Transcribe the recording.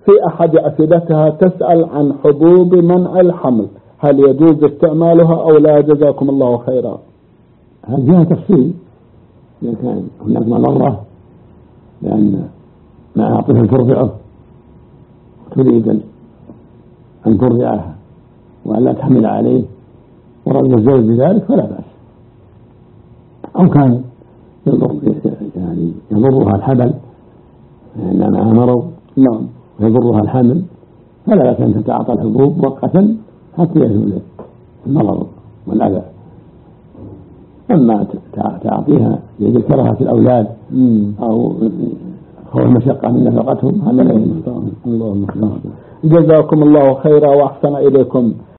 في أحد أسئلتها تسأل عن حبوب منع الحمل، هل يجوز استعمالها أو لا؟ جزاكم الله خيرا. هل فيها تفصيل؟ إذا كان هناك مضرة لأن مع طفل ترضعه تريد أن ترضعها وأن لا تحمل عليه ورد الزوج بذلك فلا بأس، أو كان يضرها الحبل لأن معها مرض ويضرها الحمل فلا بأس أن تتعاطى الحبوب مؤقتا حتى يزول المرض والأذى. أما تعطيها لأجل كراهة الأولاد أو خوف مشقة من نفقتهم هذا لا يجوز. جزاكم الله خيرا وأحسن إليكم.